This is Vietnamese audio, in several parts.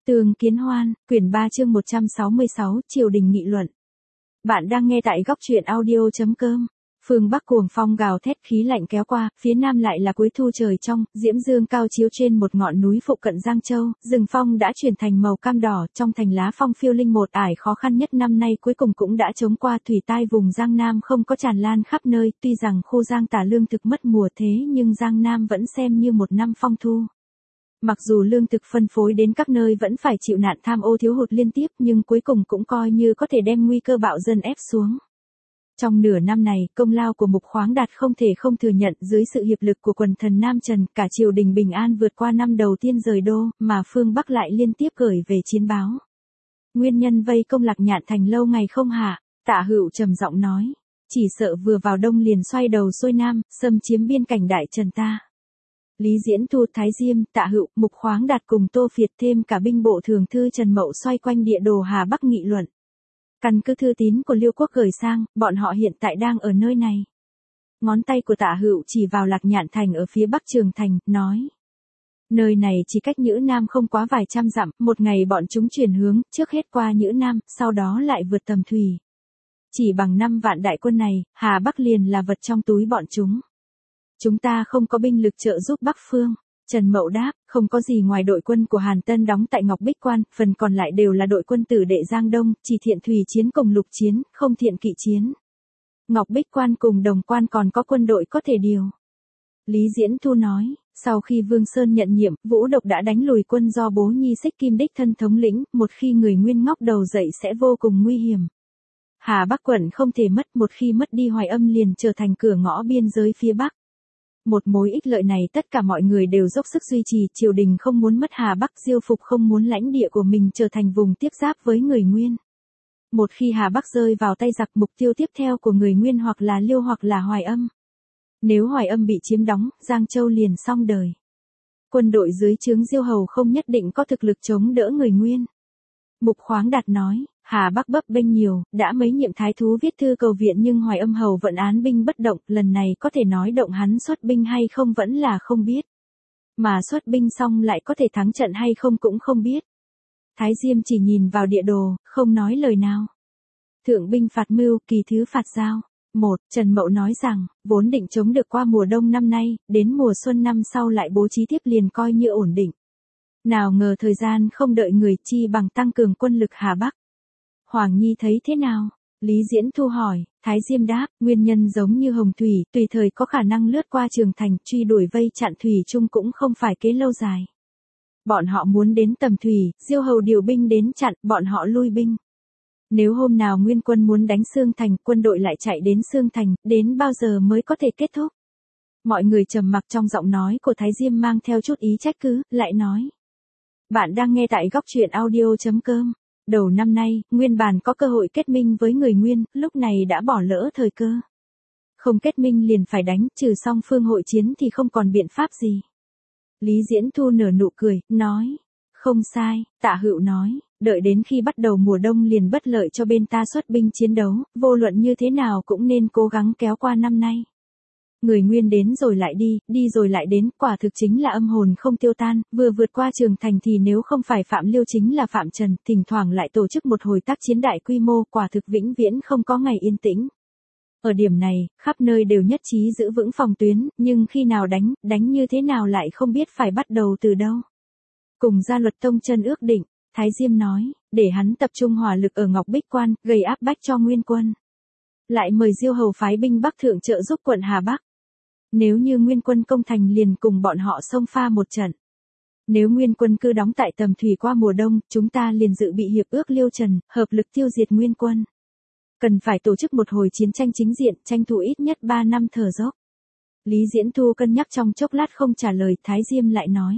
Tường Kiến Hoan, quyển 3 chương 166, triều đình nghị luận. Bạn đang nghe tại góc truyện audio.com. Phương Bắc cuồng phong gào thét, khí lạnh kéo qua, phía nam lại là cuối thu trời trong, diễm dương cao chiếu trên một ngọn núi phụ cận Giang Châu, rừng phong đã chuyển thành màu cam đỏ, trong thành lá phong phiêu linh một ải khó khăn nhất năm nay cuối cùng cũng đã chống qua, thủy tai vùng Giang Nam không có tràn lan khắp nơi, tuy rằng khu Giang Tả lương thực mất mùa thế nhưng Giang Nam vẫn xem như một năm phong thu. Mặc dù lương thực phân phối đến các nơi vẫn phải chịu nạn tham ô thiếu hụt liên tiếp nhưng cuối cùng cũng coi như có thể đem nguy cơ bạo dân ép xuống. Trong nửa năm này, công lao của Mục Khoáng Đạt không thể không thừa nhận, dưới sự hiệp lực của quần thần Nam Trần, cả triều đình bình an vượt qua năm đầu tiên rời đô, mà phương Bắc lại liên tiếp gửi về chiến báo. Nguyên nhân vây công Lạc Nhạn Thành lâu ngày không hạ, Tạ Hữu trầm giọng nói, chỉ sợ vừa vào đông liền xoay đầu xuôi nam, xâm chiếm biên cảnh Đại Trần ta. Lý Diễn Thu, Thái Diêm, Tạ Hữu, Mục Khoáng Đạt cùng Tô Phiệt thêm cả binh bộ thường thư Trần Mậu xoay quanh địa đồ Hà Bắc nghị luận. Căn cứ thư tín của Liêu Quốc gửi sang, bọn họ hiện tại đang ở nơi này. Ngón tay của Tạ Hữu chỉ vào Lạc Nhạn Thành ở phía bắc Trường Thành, nói. Nơi này chỉ cách Nhữ Nam không quá vài trăm dặm, một ngày bọn chúng chuyển hướng, trước hết qua Nhữ Nam, sau đó lại vượt Tầm Thủy. Chỉ bằng 5 vạn đại quân này, Hà Bắc liền là vật trong túi bọn chúng. Chúng ta không có binh lực trợ giúp Bắc Phương. Trần Mậu đáp, không có gì ngoài đội quân của Hàn Tân đóng tại Ngọc Bích Quan, phần còn lại đều là đội quân tử đệ Giang Đông, chỉ thiện thủy chiến cùng lục chiến, không thiện kỵ chiến. Ngọc Bích Quan cùng Đồng Quan còn có quân đội có thể điều. Lý Diễn Thu nói, sau khi Vương Sơn nhận nhiệm, Vũ Độc đã đánh lùi quân do Bố Nhi Xích Kim đích thân thống lĩnh, một khi người Nguyên ngóc đầu dậy sẽ vô cùng nguy hiểm. Hà Bắc quận không thể mất, một khi mất đi Hoài Âm liền trở thành cửa ngõ biên giới phía Bắc. Một mối ích lợi này tất cả mọi người đều dốc sức duy trì, triều đình không muốn mất Hà Bắc, Diêu Phục không muốn lãnh địa của mình trở thành vùng tiếp giáp với người Nguyên. Một khi Hà Bắc rơi vào tay giặc, mục tiêu tiếp theo của người Nguyên hoặc là Liêu hoặc là Hoài Âm. Nếu Hoài Âm bị chiếm đóng, Giang Châu liền xong đời. Quân đội dưới trướng Diêu Hầu không nhất định có thực lực chống đỡ người Nguyên. Mục Khoáng Đạt nói, Hà Bắc bấp bênh nhiều, đã mấy nhiệm thái thú viết thư cầu viện nhưng Hoài Âm hầu vẫn án binh bất động, lần này có thể nói động hắn xuất binh hay không vẫn là không biết. Mà xuất binh xong lại có thể thắng trận hay không cũng không biết. Thái Diêm chỉ nhìn vào địa đồ, không nói lời nào. Thượng binh phạt mưu, kỳ thứ phạt giao. 1. Trần Mậu nói rằng, vốn định chống được qua mùa đông năm nay, đến mùa xuân năm sau lại bố trí tiếp liền coi như ổn định. Nào ngờ thời gian không đợi người, chi bằng tăng cường quân lực Hà Bắc. Hoàng Nhi thấy thế nào? Lý Diễn Thu hỏi, Thái Diêm đáp, nguyên nhân giống như Hồng Thủy, tùy thời có khả năng lướt qua Trường Thành, truy đuổi vây chặn Thủy Trung cũng không phải kế lâu dài. Bọn họ muốn đến Tầm Thủy, Diêu Hầu điều binh đến chặn, bọn họ lui binh. Nếu hôm nào Nguyên quân muốn đánh Sương Thành, quân đội lại chạy đến Sương Thành, đến bao giờ mới có thể kết thúc? Mọi người trầm mặc, trong giọng nói của Thái Diêm mang theo chút ý trách cứ, lại nói. Bạn đang nghe tại góc truyện audio.com. Đầu năm nay, Nguyên bản có cơ hội kết minh với người Nguyên, lúc này đã bỏ lỡ thời cơ. Không kết minh liền phải đánh, trừ song phương hội chiến thì không còn biện pháp gì. Lý Diễn Thu nở nụ cười, nói. Không sai, Tạ Hữu nói, đợi đến khi bắt đầu mùa đông liền bất lợi cho bên ta xuất binh chiến đấu, vô luận như thế nào cũng nên cố gắng kéo qua năm nay. Người Nguyên đến rồi lại đi, đi rồi lại đến, quả thực chính là âm hồn không tiêu tan, vừa vượt qua Trường Thành thì nếu không phải Phạm Liêu chính là Phạm Trần, thỉnh thoảng lại tổ chức một hồi tác chiến đại quy mô, quả thực vĩnh viễn không có ngày yên tĩnh. Ở điểm này, khắp nơi đều nhất trí giữ vững phòng tuyến, nhưng khi nào đánh như thế nào lại không biết phải bắt đầu từ đâu. Cùng Gia Luật Tông Chân ước định, Thái Diêm nói, để hắn tập trung hỏa lực ở Ngọc Bích Quan, gây áp bách cho Nguyên quân. Lại mời Diêu Hầu phái binh Bắc thượng trợ giúp quận Hà Bắc. Nếu như Nguyên quân công thành liền cùng bọn họ xông pha một trận. Nếu Nguyên quân cứ đóng tại Tầm Thủy qua mùa đông, chúng ta liền dự bị hiệp ước Liêu Trần, hợp lực tiêu diệt Nguyên quân. Cần phải tổ chức một hồi chiến tranh chính diện, tranh thủ ít nhất 3 năm thở dốc. Lý Diễn Thu cân nhắc trong chốc lát không trả lời, Thái Diêm lại nói.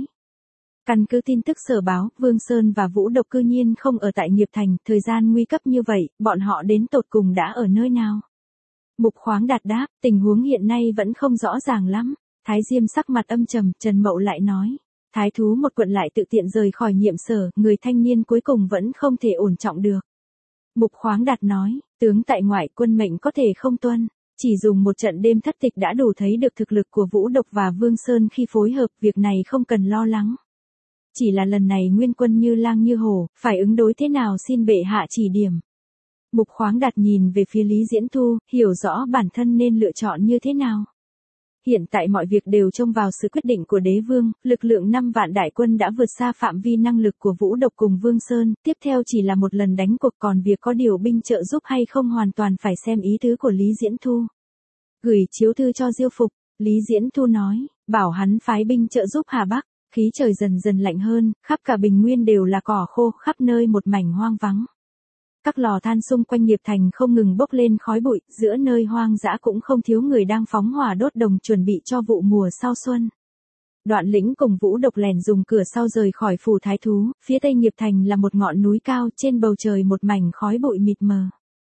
Căn cứ tin tức sở báo, Vương Sơn và Vũ Độc cư nhiên không ở tại Nghiệp Thành, thời gian nguy cấp như vậy, bọn họ đến tột cùng đã ở nơi nào? Mục Khoáng Đạt đáp, tình huống hiện nay vẫn không rõ ràng lắm. Thái Diêm sắc mặt âm trầm, Trần Mậu lại nói. Thái thú một quận lại tự tiện rời khỏi nhiệm sở, người thanh niên cuối cùng vẫn không thể ổn trọng được. Mục Khoáng Đạt nói, tướng tại ngoại quân mệnh có thể không tuân. Chỉ dùng một trận đêm thất tịch đã đủ thấy được thực lực của Vũ Độc và Vương Sơn khi phối hợp, việc này không cần lo lắng. Chỉ là lần này nguyên quân như lang như hổ, phải ứng đối thế nào xin bệ hạ chỉ điểm. Mục Khoáng Đạt nhìn về phía Lý Diễn Thu, hiểu rõ bản thân nên lựa chọn như thế nào. Hiện tại mọi việc đều trông vào sự quyết định của đế vương, lực lượng 5 vạn đại quân đã vượt xa phạm vi năng lực của Vũ Độc cùng Vương Sơn, tiếp theo chỉ là một lần đánh cuộc, còn việc có điều binh trợ giúp hay không hoàn toàn phải xem ý tứ của Lý Diễn Thu. Gửi chiếu thư cho Diêu Phục, Lý Diễn Thu nói, bảo hắn phái binh trợ giúp Hà Bắc. Khí trời dần dần lạnh hơn, khắp cả Bình Nguyên đều là cỏ khô, khắp nơi một mảnh hoang vắng. Các lò than xung quanh nghiệp thành không ngừng bốc lên khói bụi, giữa nơi hoang dã cũng không thiếu người đang phóng hỏa đốt đồng chuẩn bị cho vụ mùa sau xuân. Đoạn Lĩnh cùng Vũ Độc lèn dùng cửa sau rời khỏi phủ thái thú, phía tây nghiệp thành là một ngọn núi cao, trên bầu trời một mảnh khói bụi mịt mờ.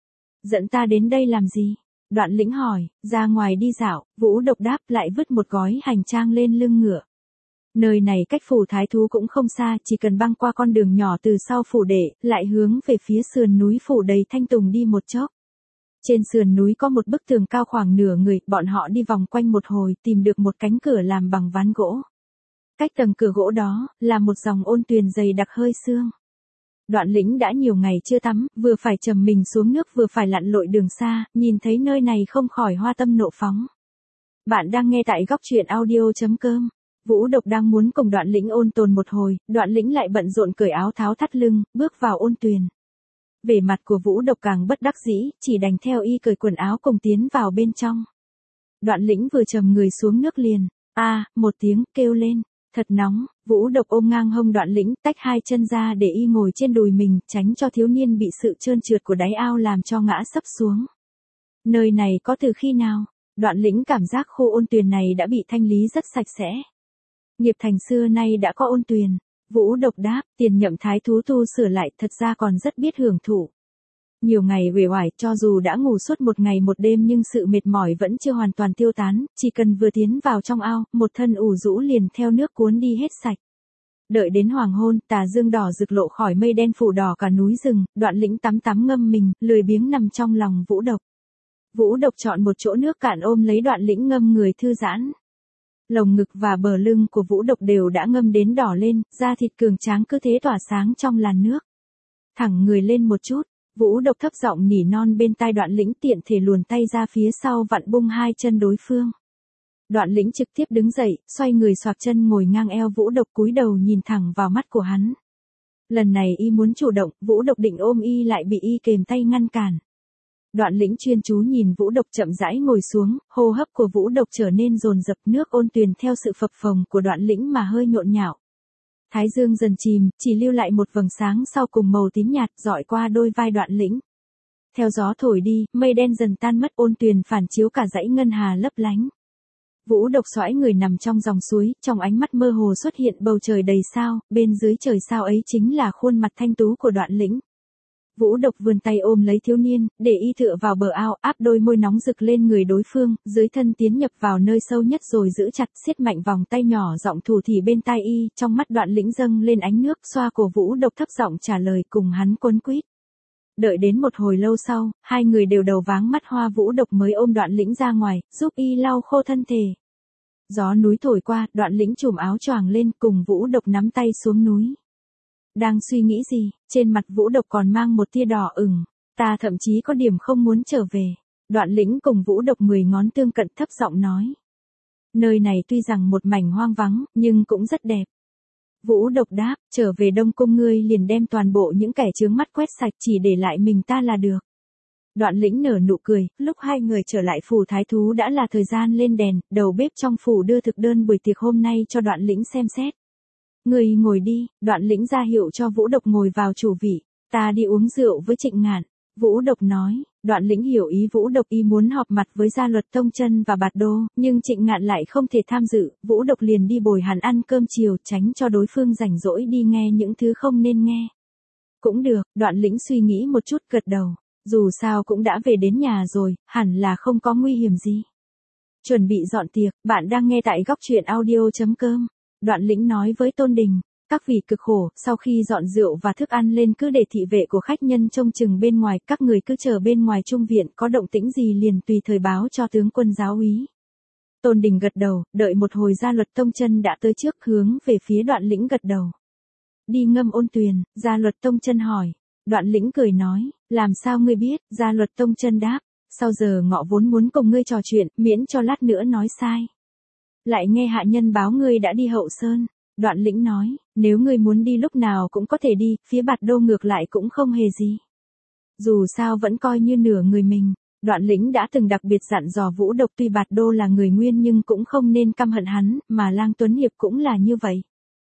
Dẫn ta đến đây làm gì? Đoạn Lĩnh hỏi, ra ngoài đi dạo, Vũ Độc đáp lại vứt một gói hành trang lên lưng ngựa. Nơi này cách phủ thái thú cũng không xa, chỉ cần băng qua con đường nhỏ từ sau phủ đệ, lại hướng về phía sườn núi phủ đầy thanh tùng đi một chốc. Trên sườn núi có một bức tường cao khoảng nửa người, bọn họ đi vòng quanh một hồi, tìm được một cánh cửa làm bằng ván gỗ. Cách tầng cửa gỗ đó, là một dòng ôn tuyền dày đặc hơi sương. Đoạn Lĩnh đã nhiều ngày chưa tắm, vừa phải trầm mình xuống nước vừa phải lặn lội đường xa, nhìn thấy nơi này không khỏi hoa tâm nộ phóng. Bạn đang nghe tại góc truyện audio.com. Vũ Độc đang muốn cùng Đoạn Lĩnh ôn tồn một hồi, Đoạn Lĩnh lại bận rộn cởi áo tháo thắt lưng, bước vào ôn tuyền. Vẻ mặt của Vũ Độc càng bất đắc dĩ, chỉ đành theo y cởi quần áo cùng tiến vào bên trong. Đoạn Lĩnh vừa trầm người xuống nước liền, một tiếng kêu lên, thật nóng. Vũ Độc ôm ngang hông Đoạn Lĩnh, tách hai chân ra để y ngồi trên đùi mình, tránh cho thiếu niên bị sự trơn trượt của đáy ao làm cho ngã sấp xuống. Nơi này có từ khi nào? Đoạn Lĩnh cảm giác khu ôn tuyền này đã bị thanh lý rất sạch sẽ. Nghiệp thành xưa nay đã có ôn tuyền. Vũ Độc đáp, tiền nhậm thái thú tu sửa lại, thật ra còn rất biết hưởng thụ. Nhiều ngày uể oải, cho dù đã ngủ suốt một ngày một đêm nhưng sự mệt mỏi vẫn chưa hoàn toàn tiêu tán, chỉ cần vừa tiến vào trong ao, một thân ủ rũ liền theo nước cuốn đi hết sạch. Đợi đến hoàng hôn, tà dương đỏ rực lộ khỏi mây đen phủ đỏ cả núi rừng, Đoạn Lĩnh tắm ngâm mình, lười biếng nằm trong lòng Vũ Độc. Vũ Độc chọn một chỗ nước cạn ôm lấy Đoạn Lĩnh ngâm người thư giãn. Lồng ngực và bờ lưng của Vũ Độc đều đã ngâm đến đỏ lên, da thịt cường tráng cứ thế tỏa sáng trong làn nước. Thẳng người lên một chút, Vũ Độc thấp giọng nỉ non bên tai Đoạn Lĩnh, tiện thể luồn tay ra phía sau vặn bung hai chân đối phương. Đoạn Lĩnh trực tiếp đứng dậy, xoay người xoạc chân ngồi ngang eo Vũ Độc, cúi đầu nhìn thẳng vào mắt của hắn. Lần này y muốn chủ động, Vũ Độc định ôm y lại bị y kềm tay ngăn cản. Đoạn Lĩnh chuyên chú nhìn Vũ Độc chậm rãi ngồi xuống, hô hấp của Vũ Độc trở nên dồn dập, nước ôn tuyền theo sự phập phồng của Đoạn Lĩnh mà hơi nhộn nhạo. Thái dương dần chìm, chỉ lưu lại một vầng sáng sau cùng màu tím nhạt dọi qua đôi vai Đoạn Lĩnh. Theo gió thổi đi, mây đen dần tan mất, ôn tuyền phản chiếu cả dãy ngân hà lấp lánh. Vũ Độc xoãi người nằm trong dòng suối, trong ánh mắt mơ hồ xuất hiện bầu trời đầy sao, bên dưới trời sao ấy chính là khuôn mặt thanh tú của Đoạn Lĩnh. Vũ Độc vươn tay ôm lấy thiếu niên, để y tựa vào bờ ao, áp đôi môi nóng rực lên người đối phương, dưới thân tiến nhập vào nơi sâu nhất rồi giữ chặt, siết mạnh vòng tay nhỏ giọng thủ thỉ bên tai y, trong mắt Đoạn Lĩnh dâng lên ánh nước, xoa cổ Vũ Độc thấp giọng trả lời cùng hắn quấn quýt. Đợi đến một hồi lâu sau, hai người đều đầu váng mắt hoa, Vũ Độc mới ôm Đoạn Lĩnh ra ngoài, giúp y lau khô thân thể. Gió núi thổi qua, Đoạn Lĩnh trùm áo choàng lên, cùng Vũ Độc nắm tay xuống núi. Đang suy nghĩ gì? Trên mặt Vũ Độc còn mang một tia đỏ ửng. Ta thậm chí có điểm không muốn trở về. Đoạn Lĩnh cùng Vũ Độc 10 ngón tương cận thấp giọng nói. Nơi này tuy rằng một mảnh hoang vắng, nhưng cũng rất đẹp. Vũ Độc đáp, trở về Đông Cung ngươi liền đem toàn bộ những kẻ chướng mắt quét sạch, chỉ để lại mình ta là được. Đoạn Lĩnh nở nụ cười, lúc hai người trở lại phủ thái thú đã là thời gian lên đèn, đầu bếp trong phủ đưa thực đơn buổi tiệc hôm nay cho Đoạn Lĩnh xem xét. Người ngồi đi, Đoạn Lĩnh ra hiệu cho Vũ Độc ngồi vào chủ vị, ta đi uống rượu với Trịnh Ngạn. Vũ Độc nói, Đoạn Lĩnh hiểu ý Vũ Độc, y muốn họp mặt với Gia Luật Tông Chân và Bạt Đô, nhưng Trịnh Ngạn lại không thể tham dự, Vũ Độc liền đi bồi hắn ăn cơm chiều, tránh cho đối phương rảnh rỗi đi nghe những thứ không nên nghe. Cũng được, Đoạn Lĩnh suy nghĩ một chút gật đầu, dù sao cũng đã về đến nhà rồi, hẳn là không có nguy hiểm gì. Chuẩn bị dọn tiệc, bạn đang nghe tại góc truyện audio.com. Đoạn Lĩnh nói với Tôn Đình, các vị cực khổ, sau khi dọn rượu và thức ăn lên cứ để thị vệ của khách nhân trông chừng bên ngoài, các người cứ chờ bên ngoài trung viện, có động tĩnh gì liền tùy thời báo cho tướng quân giáo úy. Tôn Đình gật đầu, đợi một hồi Gia Luật Tông Chân đã tới trước, hướng về phía Đoạn Lĩnh gật đầu. đi ngâm ôn tuyền, Gia Luật Tông Chân hỏi. Đoạn Lĩnh cười nói, làm sao ngươi biết, Gia Luật Tông Chân đáp, sau giờ ngọ vốn muốn cùng ngươi trò chuyện, miễn cho lát nữa nói sai. Lại nghe hạ nhân báo ngươi đã đi Hậu Sơn. Đoạn Lĩnh nói, nếu ngươi muốn đi lúc nào cũng có thể đi, phía Bạt Đô ngược lại cũng không hề gì. Dù sao vẫn coi như nửa người mình. Đoạn Lĩnh đã từng đặc biệt dặn dò Vũ Độc tuy Bạt Đô là người Nguyên nhưng cũng không nên căm hận hắn, mà Lang Tuấn Hiệp cũng là như vậy.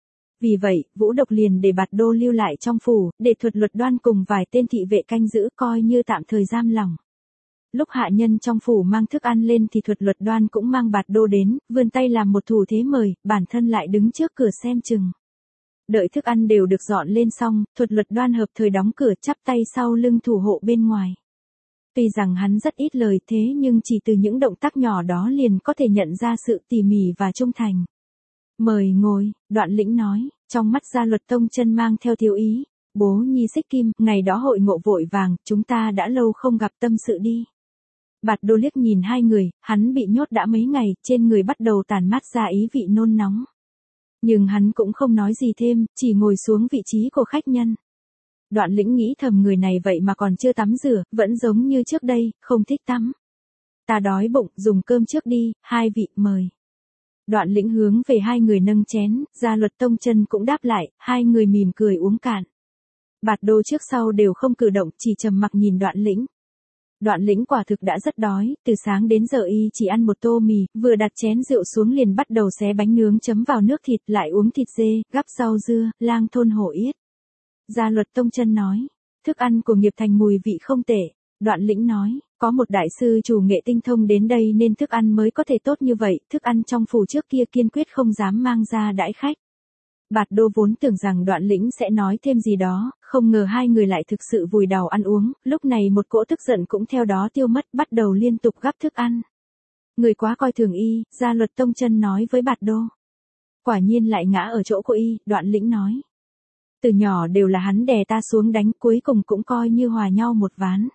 Vì vậy, Vũ Độc liền để Bạt Đô lưu lại trong phủ, để Thuật Luật Đoan cùng vài tên thị vệ canh giữ coi như tạm thời giam lỏng. Lúc hạ nhân trong phủ mang thức ăn lên thì Thuật Luật Đoan cũng mang Bạt Đô đến, vươn tay làm một thủ thế mời, bản thân lại đứng trước cửa xem chừng. Đợi thức ăn đều được dọn lên xong, Thuật Luật Đoan hợp thời đóng cửa chắp tay sau lưng thủ hộ bên ngoài. Tuy rằng hắn rất ít lời thế nhưng chỉ từ những động tác nhỏ đó liền có thể nhận ra sự tỉ mỉ và trung thành. Mời ngồi, Đoạn Lĩnh nói, trong mắt Gia Luật Tông Chân mang theo thiếu ý. Bố nhi Xích Kim, ngày đó hội ngộ vội vàng, chúng ta đã lâu không gặp tâm sự đi. Bạt Đô liếc nhìn hai người, hắn bị nhốt đã mấy ngày, trên người bắt đầu tản mát ra ý vị nôn nóng. Nhưng hắn cũng không nói gì thêm, chỉ ngồi xuống vị trí của khách nhân. Đoạn Lĩnh nghĩ thầm người này vậy mà còn chưa tắm rửa, vẫn giống như trước đây, không thích tắm. Ta đói bụng, dùng cơm trước đi, hai vị mời. Đoạn Lĩnh hướng về hai người nâng chén, Gia Luật Tông Chân cũng đáp lại, hai người mỉm cười uống cạn. Bạt Đô trước sau đều không cử động, chỉ trầm mặc nhìn Đoạn Lĩnh. Đoạn Lĩnh quả thực đã rất đói, từ sáng đến giờ y chỉ ăn một tô mì, vừa đặt chén rượu xuống liền bắt đầu xé bánh nướng chấm vào nước thịt, lại uống thịt dê, gắp rau dưa, lang thôn hổ yết. Gia Luật Tông Chân nói, thức ăn của Nghiệp Thành mùi vị không tệ. Đoạn Lĩnh nói, có một đại sư chủ nghệ tinh thông đến đây nên thức ăn mới có thể tốt như vậy, thức ăn trong phủ trước kia kiên quyết không dám mang ra đãi khách. Bạt Đô vốn tưởng rằng Đoạn Lĩnh sẽ nói thêm gì đó, không ngờ hai người lại thực sự vùi đầu ăn uống, lúc này một cỗ tức giận cũng theo đó tiêu mất, bắt đầu liên tục gắp thức ăn. Người quá coi thường y, Gia Luật Tông Chân nói với Bạt Đô. Quả nhiên lại ngã ở chỗ của y, Đoạn Lĩnh nói. Từ nhỏ đều là hắn đè ta xuống đánh, cuối cùng cũng coi như hòa nhau một ván.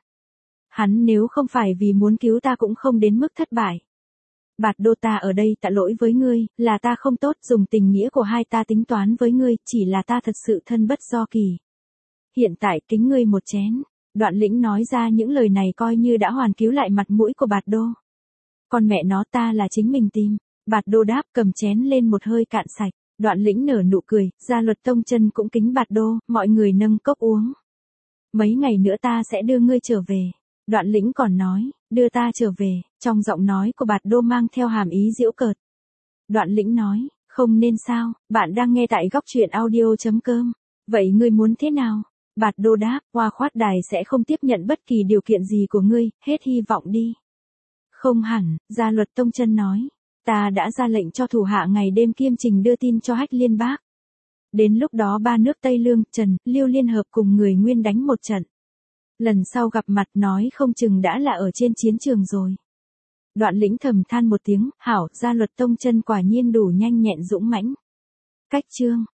Hắn nếu không phải vì muốn cứu ta cũng không đến mức thất bại. Bạt Đô, ta ở đây tạ lỗi với ngươi, là ta không tốt, dùng tình nghĩa của hai ta tính toán với ngươi, chỉ là ta thật sự thân bất do kỳ. Hiện tại kính ngươi một chén. Đoạn Lĩnh nói ra những lời này coi như đã hoàn cứu lại mặt mũi của Bạt Đô. Con mẹ nó, ta là chính mình tìm. Bạt Đô đáp, cầm chén lên một hơi cạn sạch. Đoạn Lĩnh nở nụ cười, Gia Luật Tông Chân cũng kính Bạt Đô, mọi người nâng cốc uống. Mấy ngày nữa ta sẽ đưa ngươi trở về. Đoạn Lĩnh còn nói, đưa ta trở về, trong giọng nói của Bạt Đô mang theo hàm ý giễu cợt. Đoạn Lĩnh nói, không nên sao, bạn đang nghe tại góc truyện audio.com. Vậy ngươi muốn thế nào? Bạt Đô đáp, Hoa Khoát Đài sẽ không tiếp nhận bất kỳ điều kiện gì của ngươi, hết hy vọng đi. Không hẳn, Gia Luật Tông Chân nói, ta đã ra lệnh cho thủ hạ ngày đêm kiêm trình đưa tin cho Hách Liên Bác. Đến lúc đó ba nước Tây Lương, Trần, Liêu liên hợp cùng người Nguyên đánh một trận. Lần sau gặp mặt nói không chừng đã là ở trên chiến trường rồi. Đoạn Lĩnh thầm than một tiếng, hảo, Gia Luật Tông Chân quả nhiên đủ nhanh nhẹn dũng mãnh. Cách chương